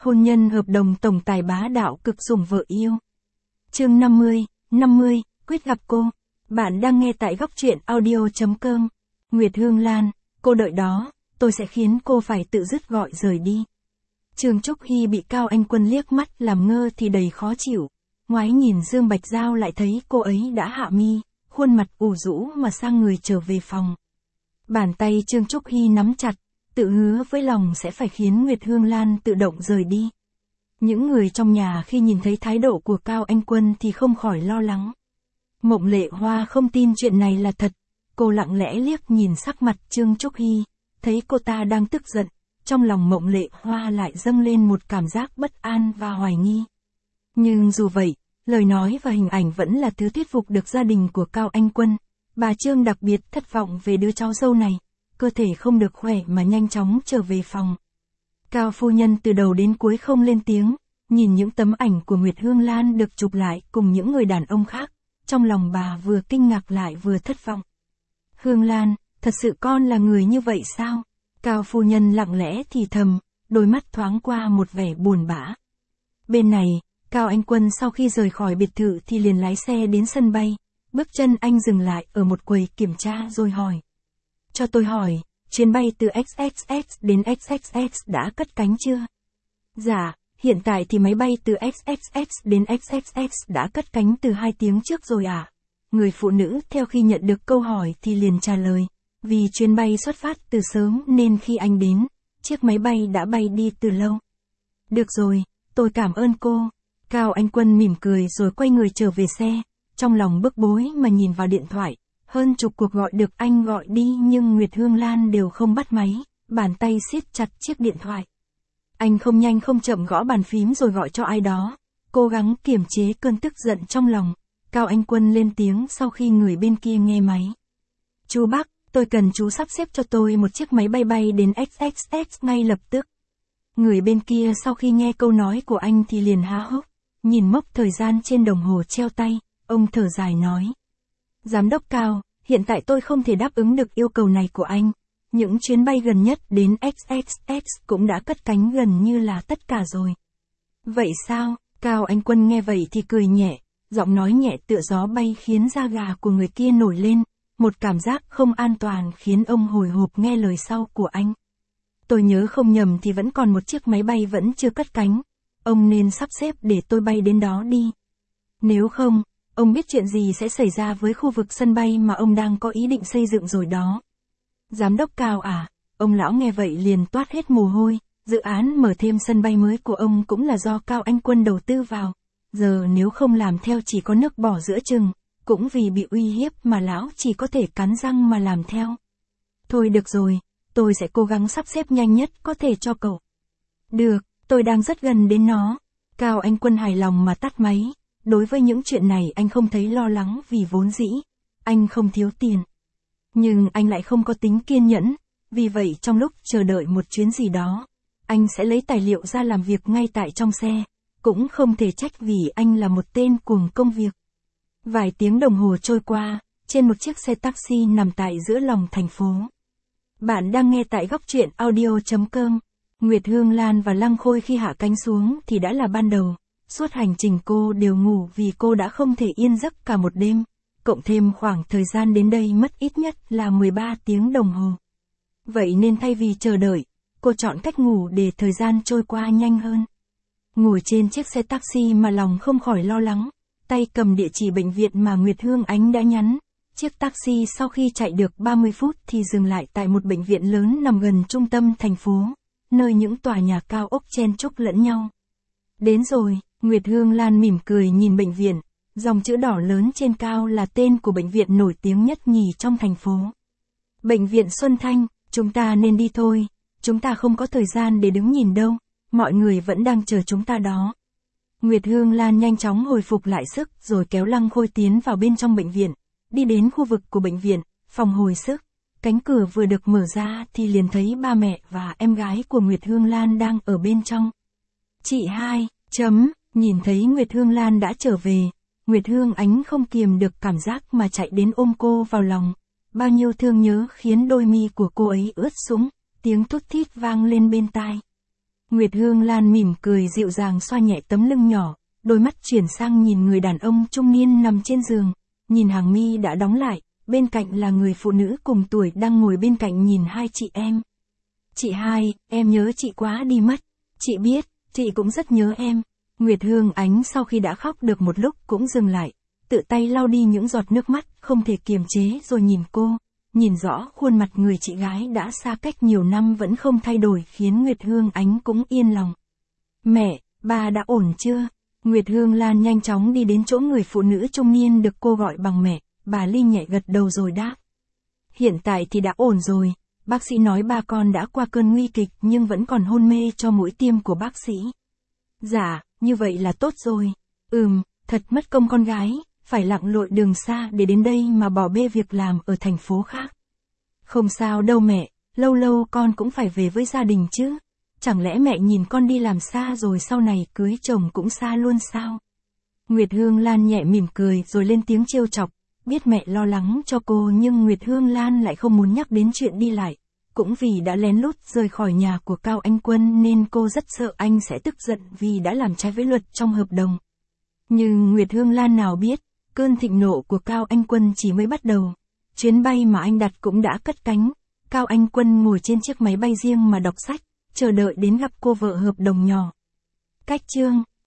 Hôn nhân hợp đồng tổng tài bá đạo cực sủng vợ yêu. Chương 50, quyết gặp cô. Bạn đang nghe tại góc truyện audio.com. Nguyệt Hương Lan, cô đợi đó, tôi sẽ khiến cô phải tự dứt gọi rời đi. Trương Trúc Hy bị Cao Anh Quân liếc mắt làm ngơ thì đầy khó chịu. Ngoái nhìn Dương Bạch Giao lại thấy cô ấy đã hạ mi, khuôn mặt ủ rũ mà sang người trở về phòng. Bàn tay Trương Trúc Hy nắm chặt, tự hứa với lòng sẽ phải khiến Nguyệt Hương Lan tự động rời đi. Những người trong nhà khi nhìn thấy thái độ của Cao Anh Quân thì không khỏi lo lắng. Mộng Lệ Hoa không tin chuyện này là thật, cô lặng lẽ liếc nhìn sắc mặt Trương Trúc Hy, thấy cô ta đang tức giận, trong lòng Mộng Lệ Hoa lại dâng lên một cảm giác bất an và hoài nghi. Nhưng dù vậy, lời nói và hình ảnh vẫn là thứ thuyết phục được gia đình của Cao Anh Quân. Bà Trương đặc biệt thất vọng về đứa cháu dâu này, cơ thể không được khỏe mà nhanh chóng trở về phòng. Cao phu nhân từ đầu đến cuối không lên tiếng, nhìn những tấm ảnh của Nguyệt Hương Lan được chụp lại cùng những người đàn ông khác, trong lòng bà vừa kinh ngạc lại vừa thất vọng. Hương Lan, thật sự con là người như vậy sao? Cao phu nhân lặng lẽ thì thầm, đôi mắt thoáng qua một vẻ buồn bã. Bên này, Cao Anh Quân sau khi rời khỏi biệt thự thì liền lái xe đến sân bay, bước chân anh dừng lại ở một quầy kiểm tra rồi hỏi. Cho tôi hỏi, chuyến bay từ XXX đến XXX đã cất cánh chưa? Dạ, hiện tại thì máy bay từ XXX đến XXX đã cất cánh từ 2 tiếng trước rồi ạ. Người phụ nữ theo khi nhận được câu hỏi thì liền trả lời, vì chuyến bay xuất phát từ sớm nên khi anh đến, chiếc máy bay đã bay đi từ lâu. Được rồi, tôi cảm ơn cô. Cao Anh Quân mỉm cười rồi quay người trở về xe, trong lòng bức bối mà nhìn vào điện thoại. Hơn chục cuộc gọi được anh gọi đi nhưng Nguyệt Hương Lan đều không bắt máy, bàn tay siết chặt chiếc điện thoại. Anh không nhanh không chậm gõ bàn phím rồi gọi cho ai đó, cố gắng kiềm chế cơn tức giận trong lòng. Cao Anh Quân lên tiếng sau khi người bên kia nghe máy. Chú Bắc, tôi cần chú sắp xếp cho tôi một chiếc máy bay bay đến XXX ngay lập tức. Người bên kia sau khi nghe câu nói của anh thì liền há hốc, nhìn mốc thời gian trên đồng hồ treo tay, ông thở dài nói. Giám đốc Cao, hiện tại tôi không thể đáp ứng được yêu cầu này của anh. Những chuyến bay gần nhất đến XXX cũng đã cất cánh gần như là tất cả rồi. Vậy sao? Cao Anh Quân nghe vậy thì cười nhẹ, giọng nói nhẹ tựa gió bay khiến da gà của người kia nổi lên, một cảm giác không an toàn khiến ông hồi hộp nghe lời sau của anh. Tôi nhớ không nhầm thì vẫn còn một chiếc máy bay vẫn chưa cất cánh, ông nên sắp xếp để tôi bay đến đó đi. Nếu không, ông biết chuyện gì sẽ xảy ra với khu vực sân bay mà ông đang có ý định xây dựng rồi đó. Giám đốc Cao à, ông lão nghe vậy liền toát hết mồ hôi, dự án mở thêm sân bay mới của ông cũng là do Cao Anh Quân đầu tư vào. Giờ nếu không làm theo chỉ có nước bỏ giữa chừng, cũng vì bị uy hiếp mà lão chỉ có thể cắn răng mà làm theo. Thôi được rồi, tôi sẽ cố gắng sắp xếp nhanh nhất có thể cho cậu. Được, tôi đang rất gần đến nó. Cao Anh Quân hài lòng mà tắt máy. Đối với những chuyện này anh không thấy lo lắng vì vốn dĩ, anh không thiếu tiền. Nhưng anh lại không có tính kiên nhẫn, vì vậy trong lúc chờ đợi một chuyến gì đó, anh sẽ lấy tài liệu ra làm việc ngay tại trong xe, cũng không thể trách vì anh là một tên cuồng công việc. Vài tiếng đồng hồ trôi qua, trên một chiếc xe taxi nằm tại giữa lòng thành phố. Bạn đang nghe tại góc truyện audio.com. Nguyệt Hương Lan và Lăng Khôi khi hạ cánh xuống thì đã là ban đầu. Suốt hành trình cô đều ngủ vì cô đã không thể yên giấc cả một đêm, cộng thêm khoảng thời gian đến đây mất ít nhất là 13 tiếng đồng hồ. Vậy nên thay vì chờ đợi, cô chọn cách ngủ để thời gian trôi qua nhanh hơn. Ngồi trên chiếc xe taxi mà lòng không khỏi lo lắng, tay cầm địa chỉ bệnh viện mà Nguyệt Hương Ánh đã nhắn. Chiếc taxi sau khi chạy được 30 phút thì dừng lại tại một bệnh viện lớn nằm gần trung tâm thành phố, nơi những tòa nhà cao ốc chen chúc lẫn nhau. Đến rồi. Nguyệt Hương Lan mỉm cười nhìn bệnh viện, dòng chữ đỏ lớn trên cao là tên của bệnh viện nổi tiếng nhất nhì trong thành phố. Bệnh viện Xuân Thanh, chúng ta nên đi thôi, chúng ta không có thời gian để đứng nhìn đâu, mọi người vẫn đang chờ chúng ta đó. Nguyệt Hương Lan nhanh chóng hồi phục lại sức rồi kéo Lăng Khôi tiến vào bên trong bệnh viện, đi đến khu vực của bệnh viện, phòng hồi sức. Cánh cửa vừa được mở ra thì liền thấy ba mẹ và em gái của Nguyệt Hương Lan đang ở bên trong. Chị hai, nhìn thấy Nguyệt Hương Lan đã trở về, Nguyệt Hương Ánh không kiềm được cảm giác mà chạy đến ôm cô vào lòng. Bao nhiêu thương nhớ khiến đôi mi của cô ấy ướt sũng, tiếng thút thít vang lên bên tai. Nguyệt Hương Lan mỉm cười dịu dàng xoa nhẹ tấm lưng nhỏ, đôi mắt chuyển sang nhìn người đàn ông trung niên nằm trên giường, nhìn hàng mi đã đóng lại, bên cạnh là người phụ nữ cùng tuổi đang ngồi bên cạnh nhìn hai chị em. Chị hai, em nhớ chị quá đi mất. Chị biết, chị cũng rất nhớ em. Nguyệt Hương Ánh sau khi đã khóc được một lúc cũng dừng lại, tự tay lau đi những giọt nước mắt, không thể kiềm chế rồi nhìn cô, nhìn rõ khuôn mặt người chị gái đã xa cách nhiều năm vẫn không thay đổi khiến Nguyệt Hương Ánh cũng yên lòng. Mẹ, bà đã ổn chưa? Nguyệt Hương Lan nhanh chóng đi đến chỗ người phụ nữ trung niên được cô gọi bằng mẹ, bà Ly nhẹ gật đầu rồi đáp. Hiện tại thì đã ổn rồi, bác sĩ nói ba con đã qua cơn nguy kịch nhưng vẫn còn hôn mê cho mũi tiêm của bác sĩ. Dạ, như vậy là tốt rồi. Thật mất công con gái, phải lặn lội đường xa để đến đây mà bỏ bê việc làm ở thành phố khác. Không sao đâu mẹ, lâu lâu con cũng phải về với gia đình chứ. Chẳng lẽ mẹ nhìn con đi làm xa rồi sau này cưới chồng cũng xa luôn sao? Nguyệt Hương Lan nhẹ mỉm cười rồi lên tiếng trêu chọc, biết mẹ lo lắng cho cô nhưng Nguyệt Hương Lan lại không muốn nhắc đến chuyện đi lại. Cũng vì đã lén lút rời khỏi nhà của Cao Anh Quân nên cô rất sợ anh sẽ tức giận vì đã làm trái với luật trong hợp đồng. Nhưng Nguyệt Hương Lan nào biết, cơn thịnh nộ của Cao Anh Quân chỉ mới bắt đầu. Chuyến bay mà anh đặt cũng đã cất cánh. Cao Anh Quân ngồi trên chiếc máy bay riêng mà đọc sách, chờ đợi đến gặp cô vợ hợp đồng nhỏ. Cách chương